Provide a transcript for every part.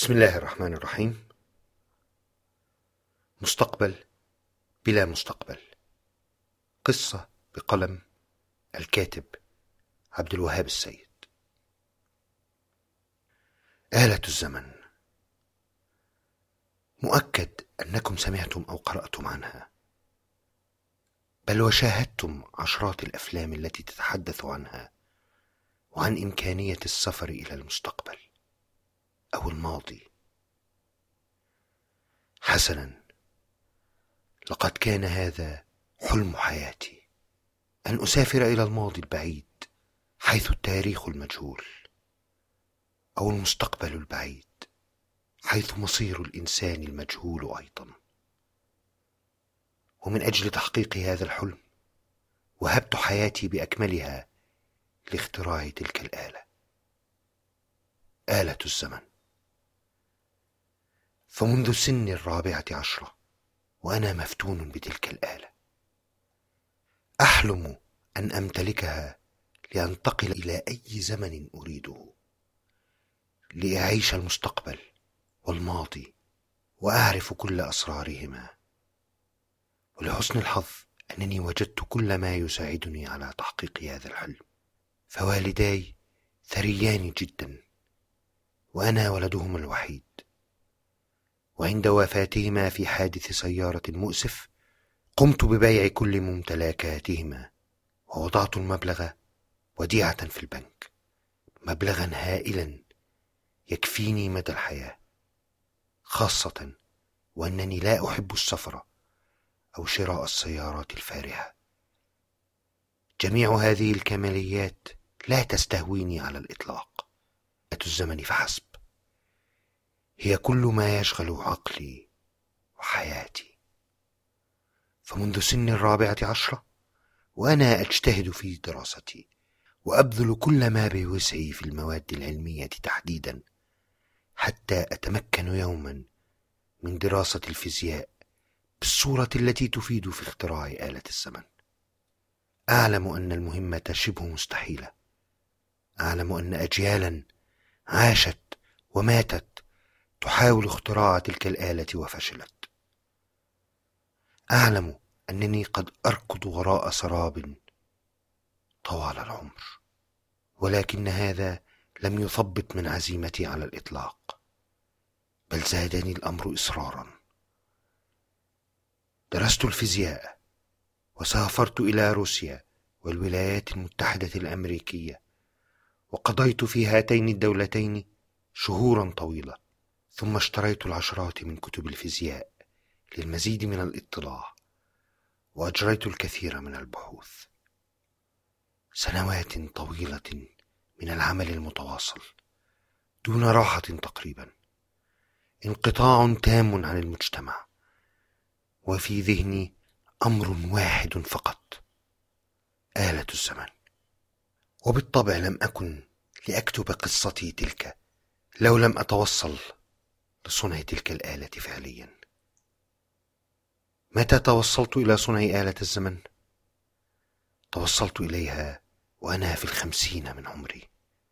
بسم الله الرحمن الرحيم. مستقبل بلا مستقبل. قصة بقلم الكاتب عبد الوهاب السيد. آلة الزمن. مؤكد أنكم سمعتم أو قرأتم عنها، بل وشاهدتم عشرات الأفلام التي تتحدث عنها وعن إمكانية السفر إلى المستقبل أو الماضي. حسنا، لقد كان هذا حلم حياتي، أن أسافر إلى الماضي البعيد حيث التاريخ المجهول، أو المستقبل البعيد حيث مصير الإنسان المجهول أيضا. ومن أجل تحقيق هذا الحلم وهبت حياتي بأكملها لاختراع تلك الآلة، آلة الزمن. فمنذ سن 14 وأنا مفتون بتلك الآلة، أحلم أن أمتلكها لأنتقل إلى أي زمن أريده، لأعيش المستقبل والماضي وأعرف كل أسرارهما. ولحسن الحظ أنني وجدت كل ما يساعدني على تحقيق هذا الحلم. فوالداي ثريان جدا وأنا ولدهم الوحيد، وعند وفاتهما في حادث سيارة مؤسف قمت ببيع كل ممتلكاتهما ووضعت المبلغ وديعة في البنك، مبلغا هائلا يكفيني مدى الحياة، خاصة وأنني لا أحب السفر أو شراء السيارات الفارهة. جميع هذه الكماليات لا تستهويني على الإطلاق. آلة الزمن فحسب هي كل ما يشغل عقلي وحياتي. فمنذ سن 14 وأنا أجتهد في دراستي وأبذل كل ما بوسعي في المواد العلمية تحديدا، حتى أتمكن يوما من دراسة الفيزياء بالصورة التي تفيد في اختراع آلة الزمن. أعلم أن المهمة شبه مستحيلة، أعلم أن أجيالا عاشت وماتت تحاول اختراع تلك الآلة وفشلت. أعلم أنني قد أركض وراء سراب طوال العمر، ولكن هذا لم يثبط من عزيمتي على الإطلاق، بل زادني الأمر إصرارا. درست الفيزياء وسافرت إلى روسيا والولايات المتحدة الأمريكية، وقضيت في هاتين الدولتين شهورا طويلة، ثم اشتريت العشرات من كتب الفيزياء للمزيد من الاطلاع، وأجريت الكثير من البحوث. سنوات طويلة من العمل المتواصل دون راحة تقريبا، انقطاع تام عن المجتمع، وفي ذهني أمر واحد فقط: آلة الزمن. وبالطبع لم أكن لأكتب قصتي تلك لو لم أتوصل لصنع تلك الآلة فعليا. متى توصلت إلى صنع آلة الزمن؟ توصلت إليها وأنا في 50 من عمري،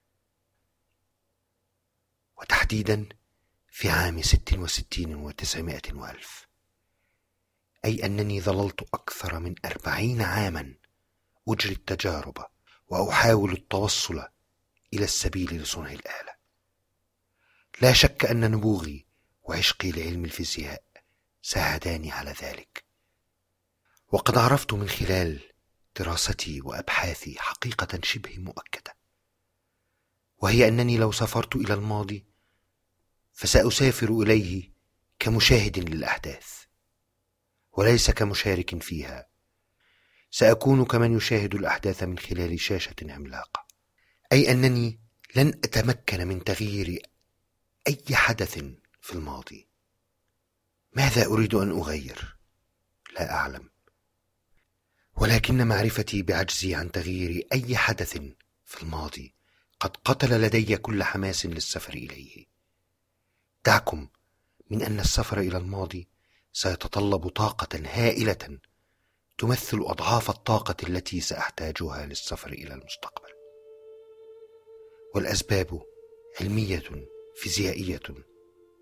وتحديدا في عام 66 و900 وألف، أي أنني ظللت أكثر من 40 عاما أجري التجارب وأحاول التوصل إلى السبيل لصنع الآلة. لا شك أن نبوغي وعشقي لعلم الفيزياء ساعداني على ذلك، وقد عرفت من خلال دراستي وأبحاثي حقيقة شبه مؤكدة، وهي أنني لو سافرت إلى الماضي فسأسافر إليه كمشاهد للأحداث وليس كمشارك فيها. سأكون كمن يشاهد الأحداث من خلال شاشة عملاقة، أي أنني لن أتمكن من تغيير أي حدث في الماضي. ماذا أريد أن أغير؟ لا أعلم، ولكن معرفتي بعجزي عن تغيير أي حدث في الماضي قد قتل لدي كل حماس للسفر إليه. دعكم من أن السفر إلى الماضي سيتطلب طاقة هائلة تمثل أضعاف الطاقة التي سأحتاجها للسفر إلى المستقبل. والأسباب علمية فيزيائية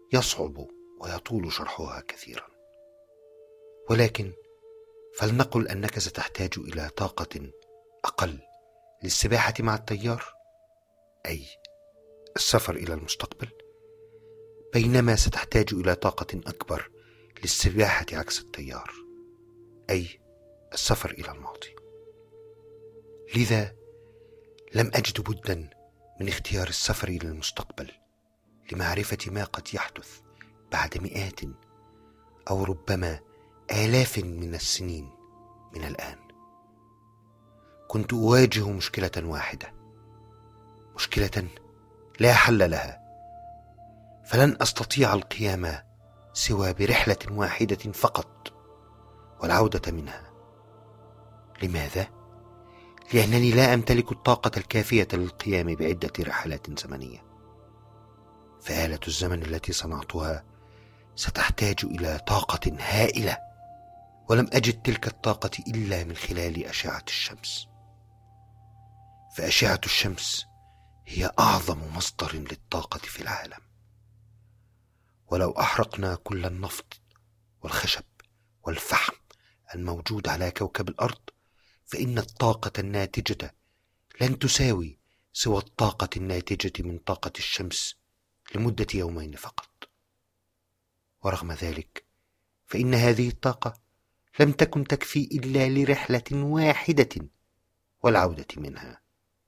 يصعب ويطول شرحها كثيرا، ولكن فلنقل أنك ستحتاج إلى طاقة أقل للسباحة مع التيار، أي السفر إلى المستقبل، بينما ستحتاج إلى طاقة أكبر للسباحة عكس التيار، أي السفر إلى الماضي. لذا لم أجد بدا من اختيار السفر إلى المستقبل لمعرفة ما قد يحدث بعد مئات أو ربما آلاف من السنين من الآن. كنت أواجه مشكلة واحدة، مشكلة لا حل لها، فلن أستطيع القيام سوى برحلة واحدة فقط والعودة منها. لماذا؟ لأنني لا أمتلك الطاقة الكافية للقيام بعدة رحلات زمنية، فآلة الزمن التي صنعتها ستحتاج إلى طاقة هائلة، ولم أجد تلك الطاقة إلا من خلال أشعة الشمس. فأشعة الشمس هي أعظم مصدر للطاقة في العالم، ولو أحرقنا كل النفط والخشب والفحم الموجود على كوكب الأرض فإن الطاقة الناتجة لن تساوي سوى الطاقة الناتجة من طاقة الشمس لمدة يومين فقط. ورغم ذلك فإن هذه الطاقة لم تكن تكفي إلا لرحلة واحدة والعودة منها.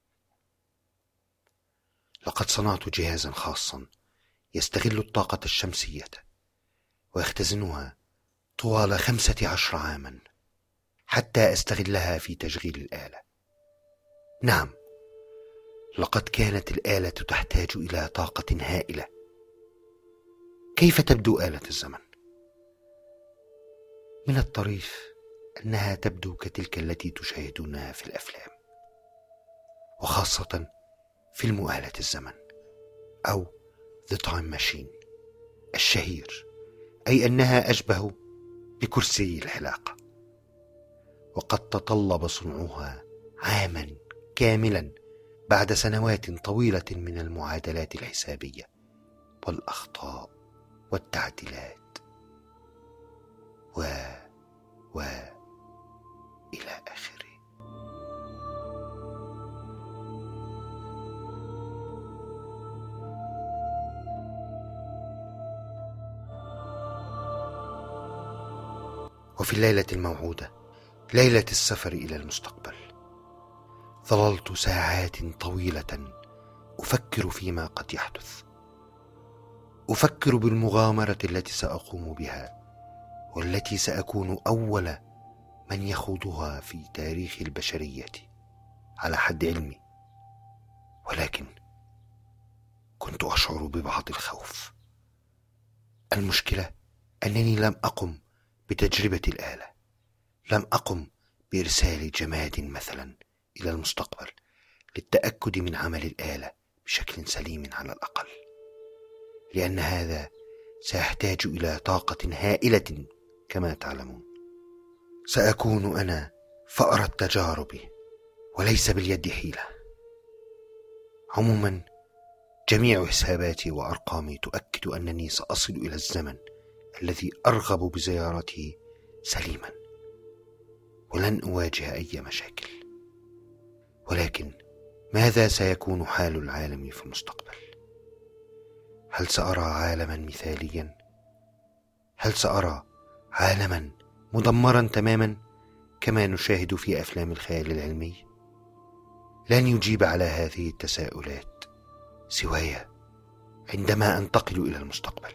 لقد صنعت جهازا خاصا يستغل الطاقة الشمسية ويختزنها طوال 15 عاما حتى أستغلها في تشغيل الآلة. نعم، لقد كانت الآلة تحتاج إلى طاقة هائلة. كيف تبدو آلة الزمن؟ من الطريف أنها تبدو كتلك التي تشاهدونها في الأفلام، وخاصة فيلم آلة الزمن أو The Time Machine الشهير، أي أنها أشبه بكرسي الحلاقة. وقد تطلب صنعها عاما كاملا بعد سنوات طويلة من المعادلات الحسابية والأخطاء والتعديلات إلى آخره. وفي الليلة الموعودة، ليلة السفر إلى المستقبل، ظللت ساعات طويلة أفكر فيما قد يحدث، أفكر بالمغامرة التي سأقوم بها والتي سأكون أول من يخوضها في تاريخ البشرية على حد علمي. ولكن كنت أشعر ببعض الخوف. المشكلة أنني لم أقم بتجربة الآلة، لم أقم بإرسال جماد مثلا إلى المستقبل للتأكد من عمل الآلة بشكل سليم على الأقل، لأن هذا سيحتاج إلى طاقة هائلة كما تعلمون. سأكون أنا فأر التجارب وليس باليد حيلة. عموما جميع حساباتي وأرقامي تؤكد أنني سأصل إلى الزمن الذي أرغب بزيارته سليما، ولن أواجه أي مشاكل. ولكن ماذا سيكون حال العالم في المستقبل؟ هل سأرى عالما مثاليا؟ هل سأرى عالما مدمرا تماما كما نشاهد في أفلام الخيال العلمي؟ لن يجيب على هذه التساؤلات سواي عندما أنتقل إلى المستقبل.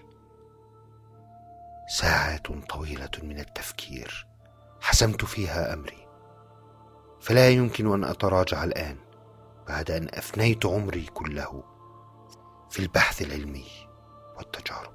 ساعات طويلة من التفكير حسمت فيها أمري، فلا يمكن أن أتراجع الآن بعد أن أفنيت عمري كله في البحث العلمي والتجارب.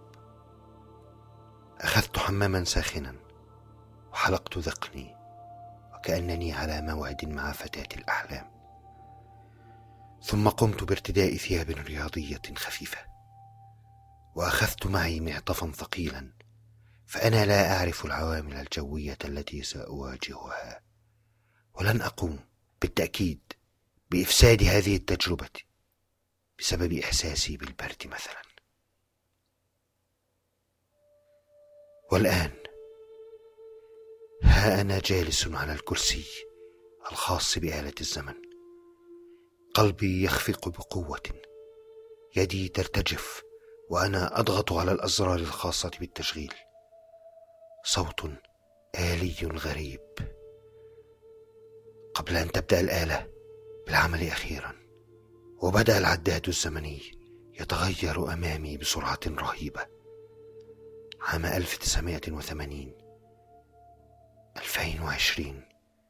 أخذت حماما ساخنا وحلقت ذقني وكأنني على موعد مع فتاة الأحلام، ثم قمت بارتداء ثياب رياضية خفيفة، وأخذت معي معطفا ثقيلا، فأنا لا أعرف العوامل الجوية التي سأواجهها، ولن أقوم بالتأكيد بإفساد هذه التجربة بسبب إحساسي بالبرد مثلا. والآن ها أنا جالس على الكرسي الخاص بآلة الزمن، قلبي يخفق بقوة، يدي ترتجف وأنا أضغط على الأزرار الخاصة بالتشغيل. صوت آلي غريب. قبل أن تبدأ الآلة بالعمل أخيرا، وبدأ العداد الزمني يتغير أمامي بسرعة رهيبة. عام 1980، 2020،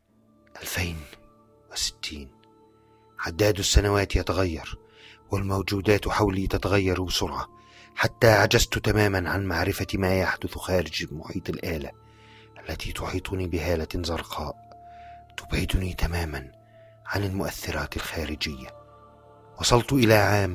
2060. عداد السنوات يتغير، والموجودات حولي تتغير بسرعة، حتى عجزت تماما عن معرفة ما يحدث خارج محيط الآلة التي تحيطني بهالة زرقاء تبعدني تماما عن المؤثرات الخارجية. وصلت إلى عام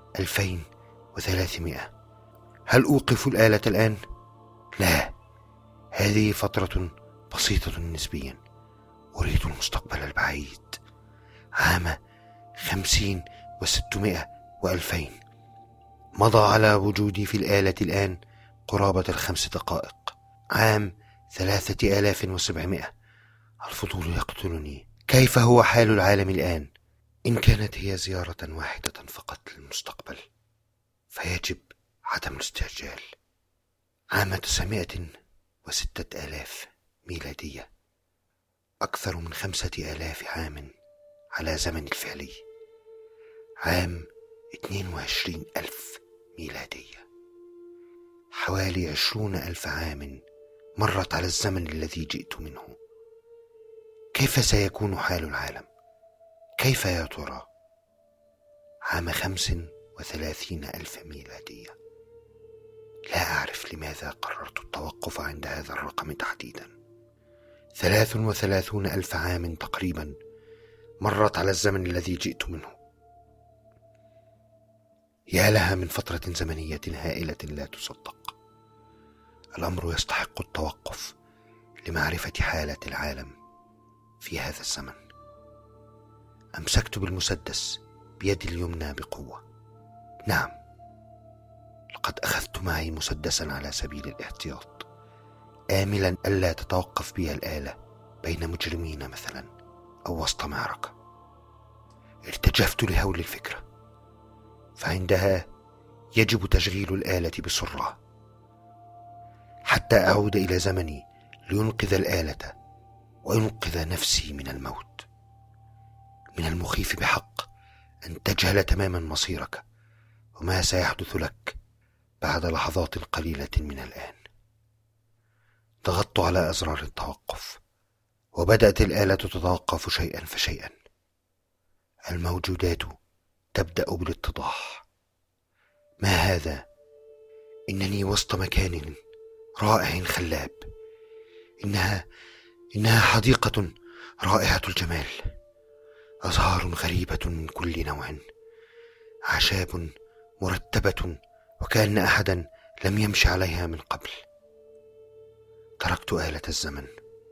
2300. هل أوقف الآلة الآن؟ لا، هذه فترة بسيطة نسبيا. أريد المستقبل البعيد، عام 50 و600 و2000. مضى على وجودي في الآلة الآن قرابة 5 دقائق. عام 3700. الفضول يقتلني. كيف هو حال العالم الآن؟ إن كانت هي زيارة واحدة فقط للمستقبل فيجب عدم الاستعجال. عام 906,000 ميلادية، أكثر من 5,000 عام على زمن الفعلي. عام 22,000 ميلادية، حوالي 20,000 عام مرت على الزمن الذي جئت منه. كيف سيكون حال العالم؟ كيف يا ترى؟ عام 35,000 ميلادية. لا أعرف لماذا قررت التوقف عند هذا الرقم تحديدا. 33,000 عام تقريبا مرت على الزمن الذي جئت منه. يا لها من فترة زمنية هائلة لا تصدق. الأمر يستحق التوقف لمعرفة حالة العالم في هذا الزمن. أمسكت بالمسدس بيدي اليمنى بقوة. نعم، لقد أخذت معي مسدسا على سبيل الاحتياط، آملا ألا تتوقف بي الآلة بين مجرمين مثلا أو وسط معركة. ارتجفت لهول الفكرة، فعندها يجب تشغيل الآلة بسرعة حتى أعود إلى زمني لينقذ الآلة وينقذ نفسي من الموت. من المخيف بحق أن تجهل تماما مصيرك وما سيحدث لك بعد لحظات قليلة من الآن. ضغطت على أزرار التوقف، وبدأت الآلة تتوقف شيئا فشيئا. الموجودات تبدأ بالاتضاح. ما هذا؟ إنني وسط مكان رائع خلاب. إنها حديقة رائعة الجمال. أزهار غريبة من كل نوع، أعشاب مرتبة وكأن أحدا لم يمشي عليها من قبل. تركت آلة الزمن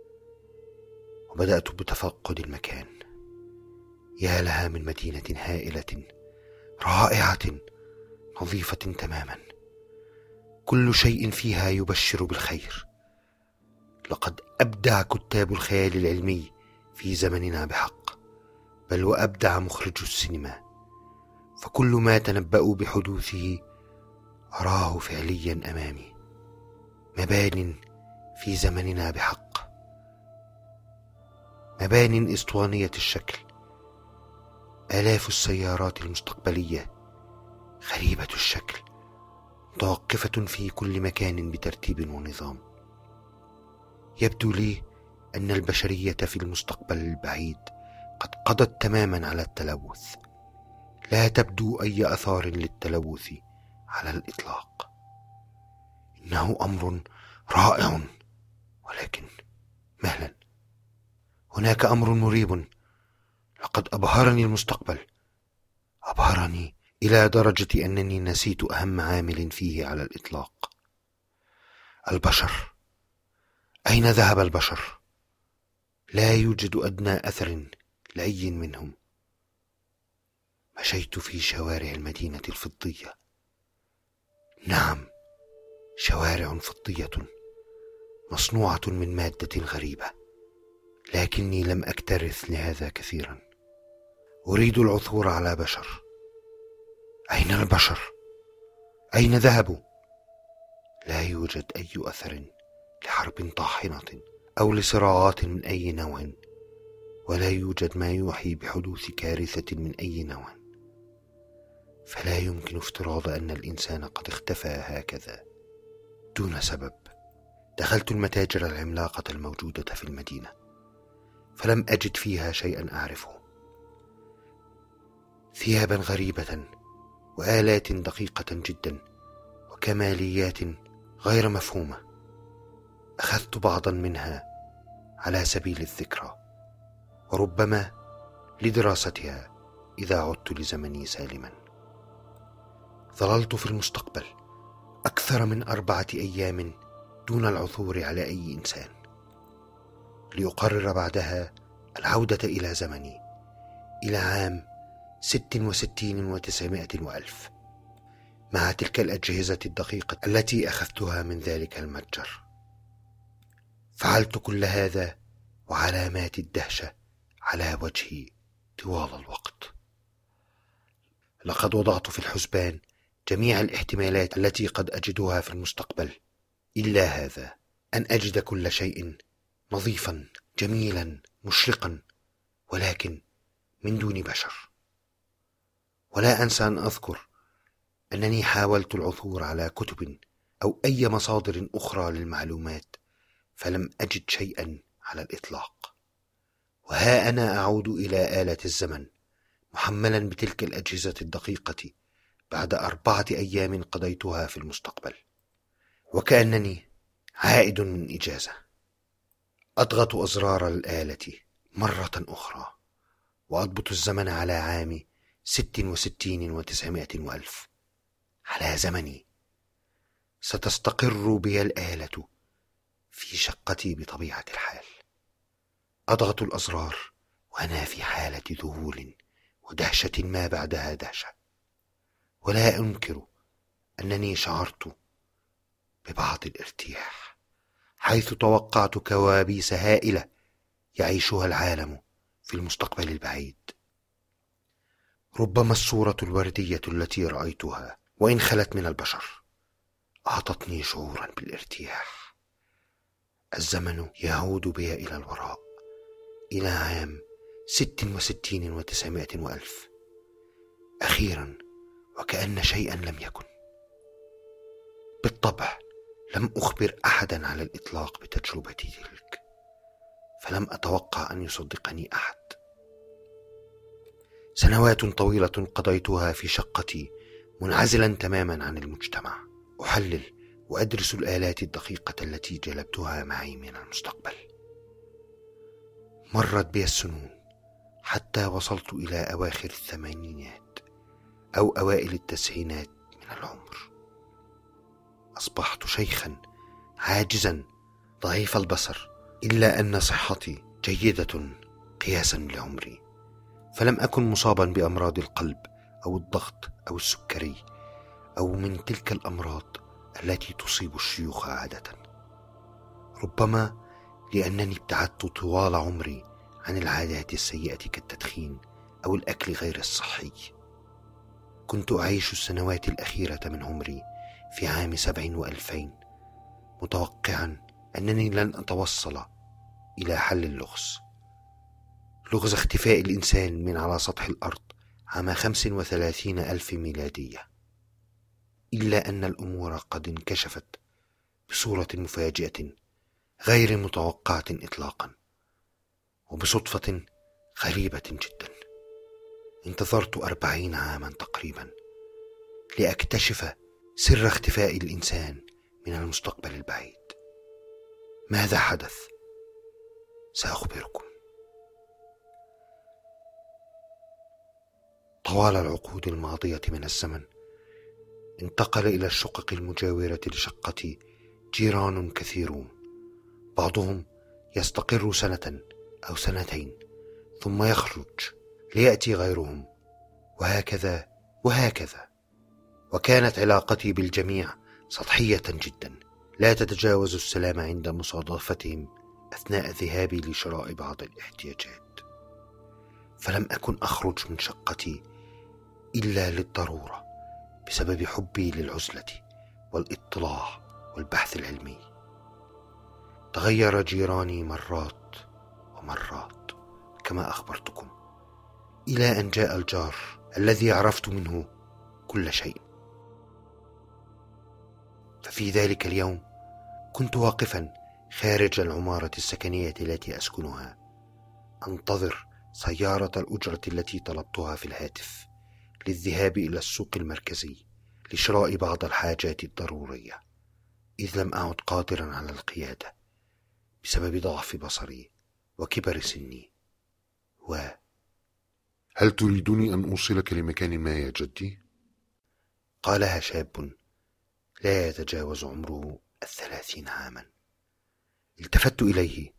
وبدأت بتفقد المكان. يا لها من مدينة هائلة رائعة نظيفة تماما، كل شيء فيها يبشر بالخير. لقد أبدع كتاب الخيال العلمي في زمننا بحق، بل وأبدع مخرج السينما، فكل ما تنبأوا بحدوثه أراه فعليا أمامي. مبان في زمننا بحق، مبان اسطوانية الشكل، آلاف السيارات المستقبلية غريبة الشكل متوقفة في كل مكان بترتيب ونظام. يبدو لي أن البشرية في المستقبل البعيد قد قضت تماما على التلوث. لا تبدو أي أثار للتلوث على الإطلاق. إنه أمر رائع، ولكن مهلا، هناك أمر مريب. لقد أبهرني المستقبل، أبهرني إلى درجة أنني نسيت أهم عامل فيه على الإطلاق: البشر. أين ذهب البشر؟ لا يوجد أدنى أثر لأي منهم. مشيت في شوارع المدينة الفضية. نعم، شوارع فضية مصنوعة من مادة غريبة، لكني لم أكترث لهذا كثيرا. أريد العثور على بشر. أين البشر؟ أين ذهبوا؟ لا يوجد أي أثر لحرب طاحنة أو لصراعات من أي نوع، ولا يوجد ما يوحي بحدوث كارثة من أي نوع، فلا يمكن افتراض أن الإنسان قد اختفى هكذا دون سبب. دخلت المتاجر العملاقة الموجودة في المدينة، فلم أجد فيها شيئا أعرفه. ثيابا غريبة وآلات دقيقة جدا وكماليات غير مفهومة. أخذت بعضا منها على سبيل الذكرى، وربما لدراستها إذا عدت لزمني سالما. ظللت في المستقبل أكثر من 4 أيام دون العثور على أي إنسان، لأقرر بعدها العودة إلى زمني، إلى عام 66 و900 وألف، مع تلك الأجهزة الدقيقة التي أخذتها من ذلك المتجر. فعلت كل هذا وعلامات الدهشة على وجهي طوال الوقت. لقد وضعت في الحسبان جميع الاحتمالات التي قد أجدها في المستقبل، إلا هذا، أن أجد كل شيء نظيفا جميلا مشرقا، ولكن من دون بشر. ولا أنسى أن أذكر أنني حاولت العثور على كتب أو أي مصادر أخرى للمعلومات، فلم أجد شيئا على الإطلاق. وها أنا أعود إلى آلة الزمن محملا بتلك الأجهزة الدقيقة بعد 4 أيام قضيتها في المستقبل، وكأنني عائد من إجازة. أضغط أزرار الآلة مرة أخرى وأضبط الزمن على عام 66 و900 وألف، على زمني. ستستقر بي الآلة في شقتي بطبيعة الحال. أضغط الأزرار وأنا في حالة ذهول ودهشة ما بعدها دهشة، ولا أنكر أنني شعرت ببعض الارتياح، حيث توقعت كوابيس هائلة يعيشها العالم في المستقبل البعيد. ربما الصورة الوردية التي رأيتها، وإن خلت من البشر، أعطتني شعورا بالارتياح. الزمن يعود بي إلى الوراء، إلى عام 66 و900 وألف، أخيرا، وكأن شيئا لم يكن. بالطبع لم أخبر أحدا على الإطلاق بتجربتي تلك، فلم أتوقع أن يصدقني أحد. سنوات طويلة قضيتها في شقتي منعزلا تماما عن المجتمع، أحلل وأدرس الآلات الدقيقة التي جلبتها معي من المستقبل. مرت بي السنون حتى وصلت إلى أواخر الثمانينات أو أوائل التسعينات من العمر. أصبحت شيخا عاجزا ضعيف البصر، إلا أن صحتي جيدة قياسا لعمري، فلم أكن مصابا بأمراض القلب أو الضغط أو السكري أو من تلك الأمراض التي تصيب الشيوخ عادة. ربما لأنني ابتعدت طوال عمري عن العادات السيئة كالتدخين أو الأكل غير الصحي. كنت أعيش السنوات الأخيرة من عمري في عام 70 و2000 متوقعا أنني لن أتوصل إلى حل اللغز اختفاء الإنسان من على سطح الأرض عام 35,000 ميلادية. إلا أن الأمور قد انكشفت بصورة مفاجئة غير متوقعة إطلاقا، وبصدفة غريبة جدا. انتظرت 40 عاما تقريبا لأكتشف سر اختفاء الإنسان من المستقبل البعيد. ماذا حدث؟ سأخبركم. طوال العقود الماضية من الزمن انتقل إلى الشقق المجاورة لشقتي جيران كثيرون، بعضهم يستقر 1 سنة أو 2 ثم يخرج ليأتي غيرهم، وهكذا وهكذا. وكانت علاقتي بالجميع سطحية جدا، لا تتجاوز السلام عند مصادفتهم أثناء ذهابي لشراء بعض الاحتياجات. فلم أكن أخرج من شقتي إلا للضرورة بسبب حبي للعزلة والاطلاع والبحث العلمي. تغير جيراني مرات ومرات كما أخبرتكم، إلى أن جاء الجار الذي عرفت منه كل شيء. ففي ذلك اليوم كنت واقفا خارج العمارة السكنية التي أسكنها، أنتظر سيارة الأجرة التي طلبتها في الهاتف للذهاب إلى السوق المركزي لشراء بعض الحاجات الضرورية، إذ لم أعد قادرا على القيادة بسبب ضعف بصري وكبر سني. هل تريدني أن أوصلك لمكان ما يا جدي؟ قالها شاب لا يتجاوز عمره 30 عاما. التفت إليه.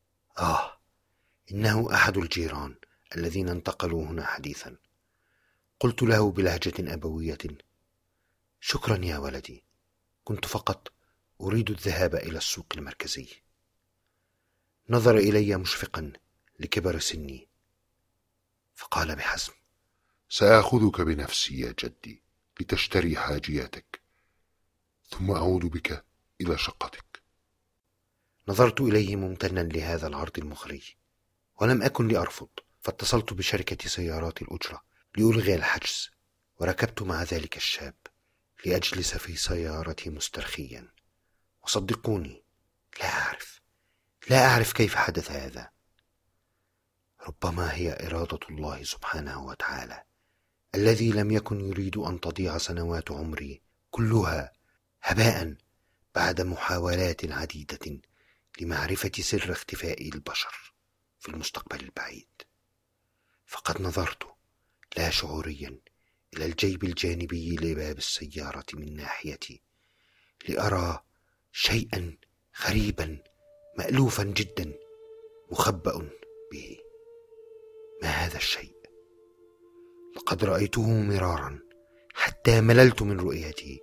إنه أحد الجيران الذين انتقلوا هنا حديثا. قلت له بلهجة أبوية: شكرا يا ولدي، كنت فقط أريد الذهاب إلى السوق المركزي. نظر إلي مشفقا لكبر سني، فقال بحزم: سآخذك بنفسي يا جدي لتشتري حاجياتك، ثم أعود بك إلى شقتك. نظرت إليه ممتنا لهذا العرض المغري، ولم أكن لأرفض، فاتصلت بشركة سيارات الأجرة لألغي الحجز، وركبت مع ذلك الشاب لأجلس في سيارتي مسترخيا. وصدقوني، لا أعرف كيف حدث هذا. ربما هي إرادة الله سبحانه وتعالى، الذي لم يكن يريد أن تضيع سنوات عمري كلها هباء بعد محاولات عديدة لمعرفة سر اختفاء البشر في المستقبل البعيد. فقد نظرت لا شعوريا إلى الجيب الجانبي لباب السيارة من ناحيتي لأرى شيئا غريبا مألوفا جدا مخبأ به. ما هذا الشيء؟ لقد رأيته مرارا حتى مللت من رؤيته.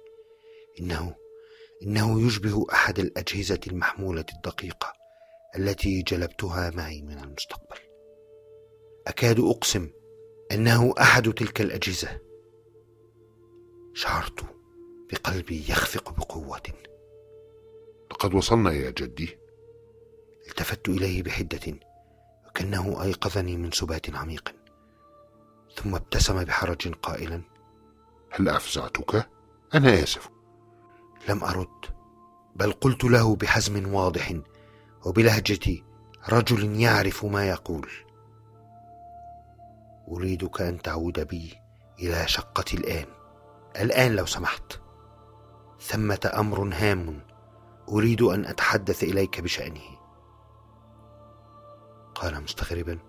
إنه يشبه أحد الأجهزة المحمولة الدقيقة التي جلبتها معي من المستقبل. أكاد أقسم أنه أحد تلك الأجهزة. شعرت بقلبي يخفق بقوة. لقد وصلنا يا جدي. التفت إليه بحدة وكأنه أيقظني من سبات عميق، ثم ابتسم بحرج قائلا: هل أفزعتك؟ أنا آسف. لم أرد، بل قلت له بحزم واضح وبلهجة رجل يعرف ما يقول: أريدك أن تعود بي إلى شقتي الآن لو سمحت. ثمة أمر هام أريد أن أتحدث إليك بشأنه. قال مستغربا: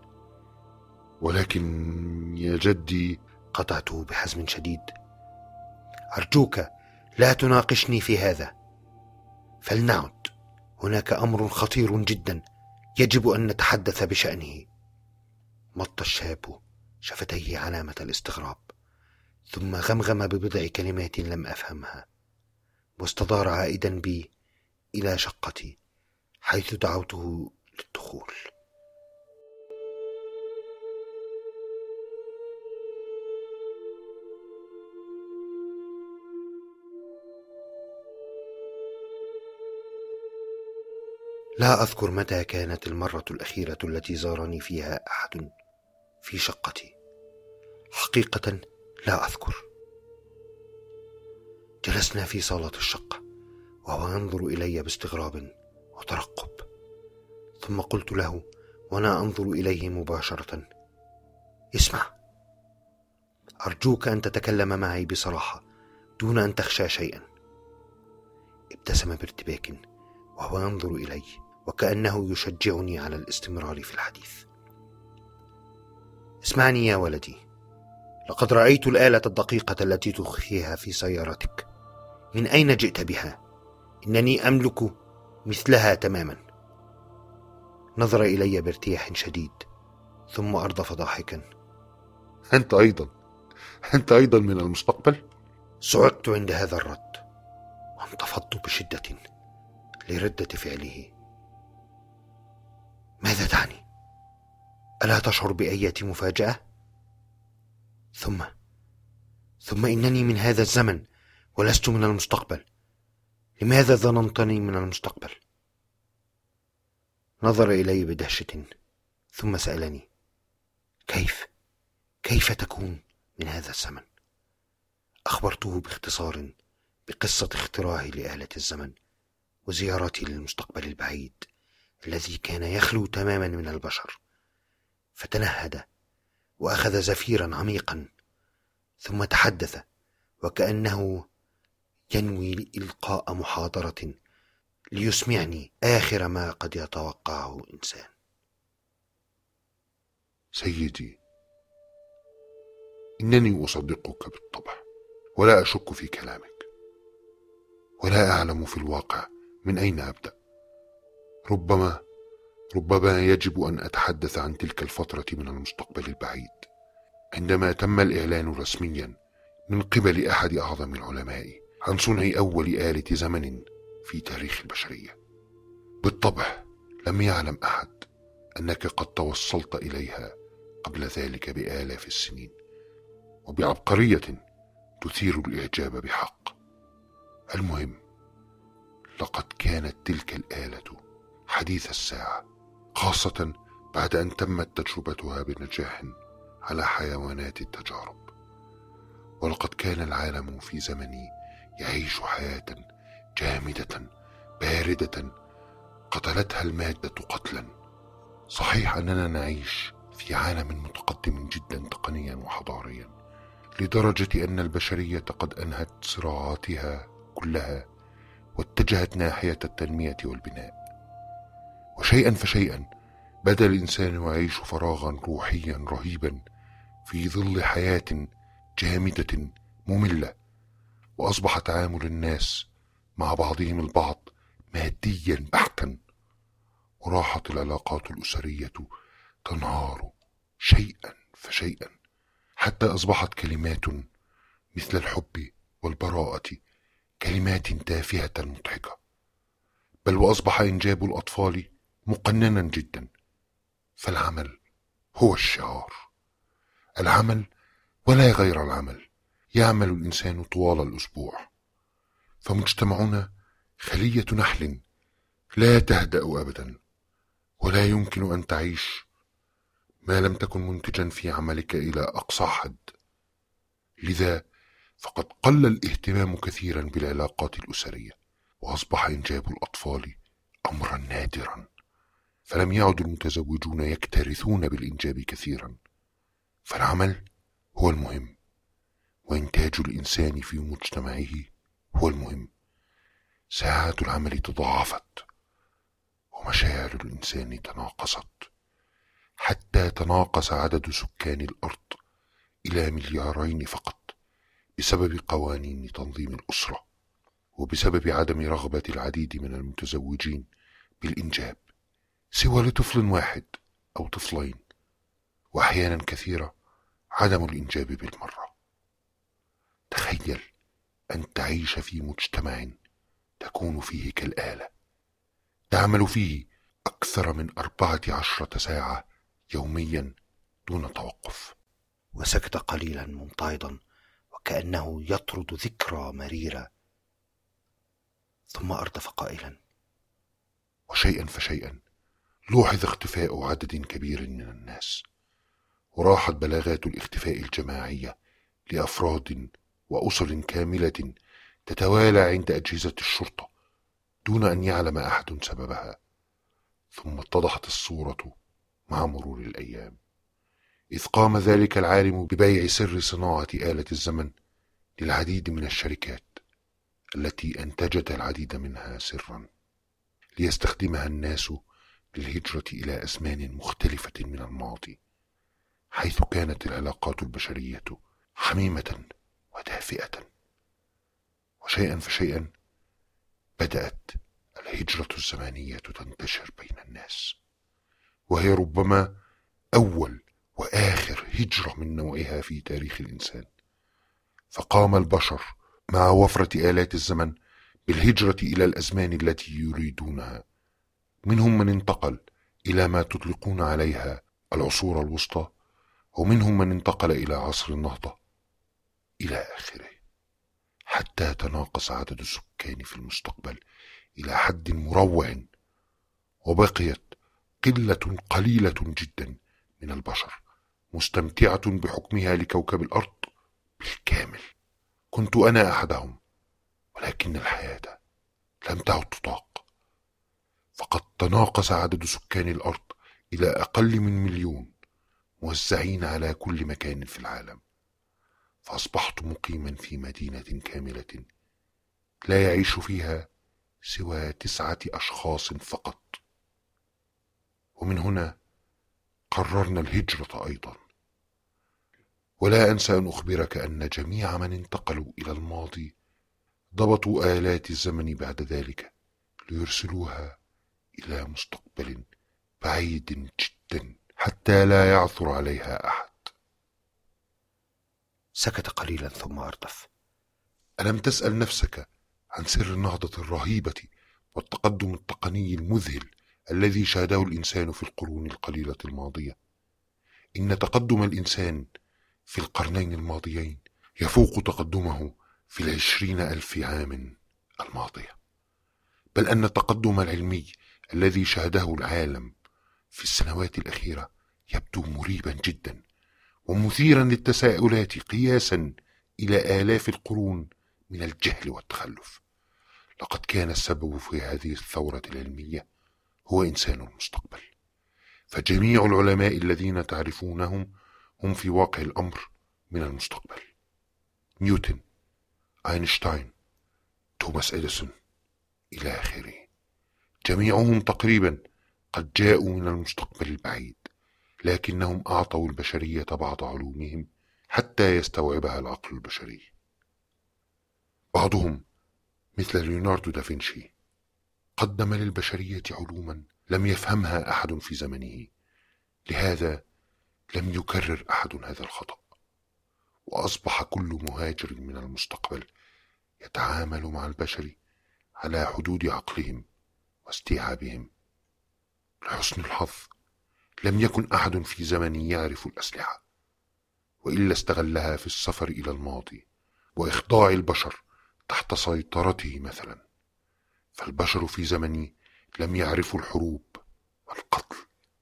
ولكن يا جدي. قطعته بحزم شديد: أرجوك لا تناقشني في هذا، فلنعد، هناك أمر خطير جدا يجب أن نتحدث بشأنه. مط الشاب شفتيه علامة الاستغراب، ثم غمغم ببضع كلمات لم أفهمها، واستدار عائدا بي إلى شقتي حيث دعوته للدخول. لا أذكر متى كانت المرة الأخيرة التي زارني فيها أحد في شقتي، حقيقة لا أذكر. جلسنا في صالة الشقة وهو ينظر إلي باستغراب وترقب، ثم قلت له وأنا أنظر إليه مباشرة: اسمع، أرجوك أن تتكلم معي بصراحة دون أن تخشى شيئا. ابتسم بارتباك وهو ينظر إلي وكأنه يشجعني على الاستمرار في الحديث. اسمعني يا ولدي، لقد رأيت الآلة الدقيقة التي تخفيها في سيارتك. من أين جئت بها؟ إنني أملك مثلها تماما. نظر إلي بارتياح شديد ثم أردف ضاحكا: أنت أيضا من المستقبل؟ صعقت عند هذا الرد وانتفضت بشدة، لردة فعله. ماذا تعني؟ ألا تشعر بأية مفاجأة؟ ثم إنني من هذا الزمن ولست من المستقبل. لماذا ظننتني من المستقبل؟ نظر إلي بدهشة ثم سألني: كيف تكون من هذا الزمن؟ أخبرته باختصار بقصة اختراعي لآلة الزمن وزيارتي للمستقبل البعيد الذي كان يخلو تماما من البشر. فتنهد وأخذ زفيرا عميقا، ثم تحدث وكأنه ينوي إلقاء محاضرة ليسمعني آخر ما قد يتوقعه إنسان. سيدي، إنني أصدقك بالطبع، ولا أشك في كلامك، ولا أعلم في الواقع من أين أبدأ. ربما يجب أن أتحدث عن تلك الفترة من المستقبل البعيد، عندما تم الإعلان رسميا من قبل أحد أعظم العلماء عن صنع أول آلة زمن في تاريخ البشرية. بالطبع لم يعلم أحد أنك قد توصلت إليها قبل ذلك بآلاف السنين، وبعبقرية تثير الإعجاب بحق. المهم، لقد كانت تلك الآلة حديث الساعة، خاصة بعد أن تمت تجربتها بنجاح على حيوانات التجارب. ولقد كان العالم في زمني يعيش حياة جامدة باردة قتلتها المادة قتلا. صحيح أننا نعيش في عالم متقدم جدا تقنيا وحضاريا، لدرجة أن البشرية قد أنهت صراعاتها كلها واتجهت ناحية التنمية والبناء. وشيئا فشيئا بدأ الإنسان يعيش فراغا روحيا رهيبا في ظل حياة جامدة مملة، وأصبح تعامل الناس مع بعضهم البعض ماديا بحتا، وراحت العلاقات الأسرية تنهار شيئا فشيئا، حتى أصبحت كلمات مثل الحب والبراءة كلمات تافهة مضحكة. بل وأصبح إنجاب الأطفال مقننا جدا، فالعمل هو الشعار. العمل ولا غير العمل. يعمل الإنسان طوال الأسبوع، فمجتمعنا خلية نحل لا تهدأ أبدا، ولا يمكن أن تعيش ما لم تكن منتجا في عملك إلى أقصى حد. لذا فقد قل الاهتمام كثيرا بالعلاقات الأسرية، وأصبح إنجاب الأطفال أمرا نادرا، فلم يعد المتزوجون يكترثون بالإنجاب كثيرا. فالعمل هو المهم، وإنتاج الإنسان في مجتمعه هو المهم. ساعات العمل تضاعفت، ومشاعر الإنسان تناقصت، حتى تناقص عدد سكان الأرض إلى 2 مليار فقط، بسبب قوانين تنظيم الأسرة، وبسبب عدم رغبة العديد من المتزوجين بالإنجاب سوى لطفل واحد أو طفلين، وأحيانا كثيرة عدم الإنجاب بالمرة. تخيل أن تعيش في مجتمع تكون فيه كالآلة، تعمل فيه أكثر من 14 ساعة يوميا دون توقف. وسكت قليلا ممتعضا وكأنه يطرد ذكرى مريرة، ثم أردف قائلا: وشيئا فشيئا لوحظ اختفاء عدد كبير من الناس، وراحت بلاغات الاختفاء الجماعية لأفراد وأسر كاملة تتوالى عند أجهزة الشرطة دون أن يعلم أحد سببها. ثم اتضحت الصورة مع مرور الأيام، إذ قام ذلك العالم ببيع سر صناعة آلة الزمن للعديد من الشركات التي أنتجت العديد منها سرا، ليستخدمها الناس للهجرة إلى أزمان مختلفة من الماضي، حيث كانت العلاقات البشرية حميمة ودافئة. وشيئا فشيئا بدأت الهجرة الزمانية تنتشر بين الناس، وهي ربما أول وآخر هجرة من نوعها في تاريخ الإنسان. فقام البشر مع وفرة آلات الزمن بالهجرة إلى الأزمان التي يريدونها. منهم من انتقل إلى ما تطلقون عليها العصور الوسطى، ومنهم من انتقل إلى عصر النهضة إلى آخره، حتى تناقص عدد السكان في المستقبل إلى حد مروع، وبقيت قلة قليلة جدا من البشر مستمتعة بحكمها لكوكب الأرض بالكامل. كنت أنا أحدهم، ولكن الحياة لم تعد تطاق، فقد تناقص عدد سكان الأرض إلى أقل من 1,000,000 موزعين على كل مكان في العالم، فأصبحت مقيما في مدينة كاملة لا يعيش فيها سوى 9 أشخاص فقط. ومن هنا قررنا الهجرة أيضا. ولا أنسى أن أخبرك أن جميع من انتقلوا إلى الماضي ضبطوا آلات الزمن بعد ذلك ليرسلوها إلى مستقبل بعيد جدا حتى لا يعثر عليها أحد. سكت قليلا ثم أردف: ألم تسأل نفسك عن سر النهضة الرهيبة والتقدم التقني المذهل الذي شهده الإنسان في القرون القليلة الماضية؟ إن تقدم الإنسان في القرنين الماضيين يفوق تقدمه في 20,000 عام الماضية، بل أن التقدم العلمي الذي شهده العالم في السنوات الأخيرة يبدو مريبا جدا ومثيرا للتساؤلات قياسا إلى آلاف القرون من الجهل والتخلف. لقد كان السبب في هذه الثورة العلمية هو إنسان المستقبل، فجميع العلماء الذين تعرفونهم هم في واقع الأمر من المستقبل: نيوتن، أينشتاين، توماس إديسون إلى آخره. جميعهم تقريبا قد جاءوا من المستقبل البعيد، لكنهم أعطوا البشرية بعض علومهم حتى يستوعبها العقل البشري. بعضهم مثل ليوناردو دافنشي قدم للبشرية علوما لم يفهمها أحد في زمنه، لهذا لم يكرر أحد هذا الخطأ، وأصبح كل مهاجر من المستقبل يتعامل مع البشر على حدود عقلهم واستيعابهم. لحسن الحظ لم يكن أحد في زمني يعرف الأسلحة، وإلا استغلها في السفر إلى الماضي وإخضاع البشر تحت سيطرته مثلا. فالبشر في زمني لم يعرفوا الحروب والقتل.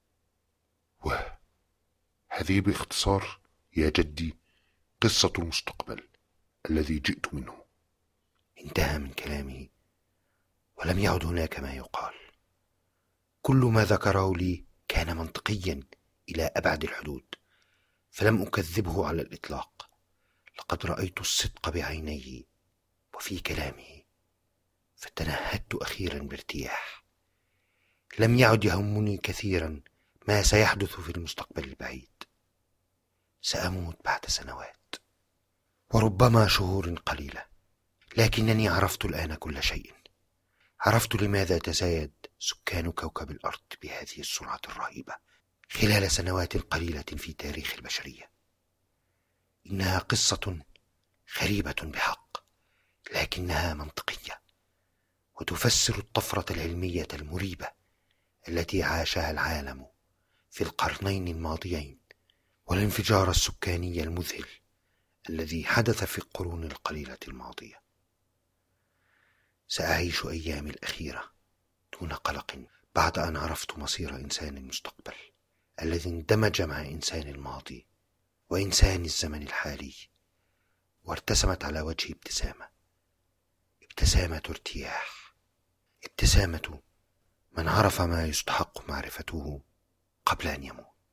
وهذه باختصار يا جدي قصة المستقبل الذي جئت منه. انتهى من كلامه ولم يعد هناك ما يقال. كل ما ذكره لي كان منطقيا إلى أبعد الحدود، فلم أكذبه على الإطلاق. لقد رأيت الصدق بعينيه وفي كلامه، فتنهدت أخيرا بارتياح. لم يعد يهمني كثيرا ما سيحدث في المستقبل البعيد. سأموت بعد سنوات وربما شهور قليلة، لكنني عرفت الآن كل شيء. عرفت لماذا تزايد سكان كوكب الأرض بهذه السرعة الرهيبة خلال سنوات قليلة في تاريخ البشرية. إنها قصة غريبة بحق، لكنها منطقية وتفسر الطفرة العلمية المريبة التي عاشها العالم في القرنين الماضيين، والانفجار السكاني المذهل الذي حدث في القرون القليلة الماضية. سأعيش أيامي الأخيرة دون قلق بعد أن عرفت مصير إنسان المستقبل الذي اندمج مع إنسان الماضي وإنسان الزمن الحالي، وارتسمت على وجهي ابتسامة ارتياح، ابتسامة من عرف ما يستحق معرفته قبل أن يموت.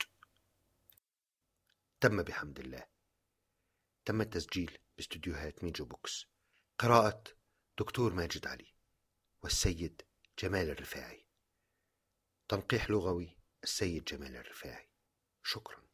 تم بحمد الله. تم التسجيل باستديوهات ميجو بوكس. قراءة دكتور ماجد علي والسيد جمال الرفاعي. تنقيح لغوي السيد جمال الرفاعي. شكرا.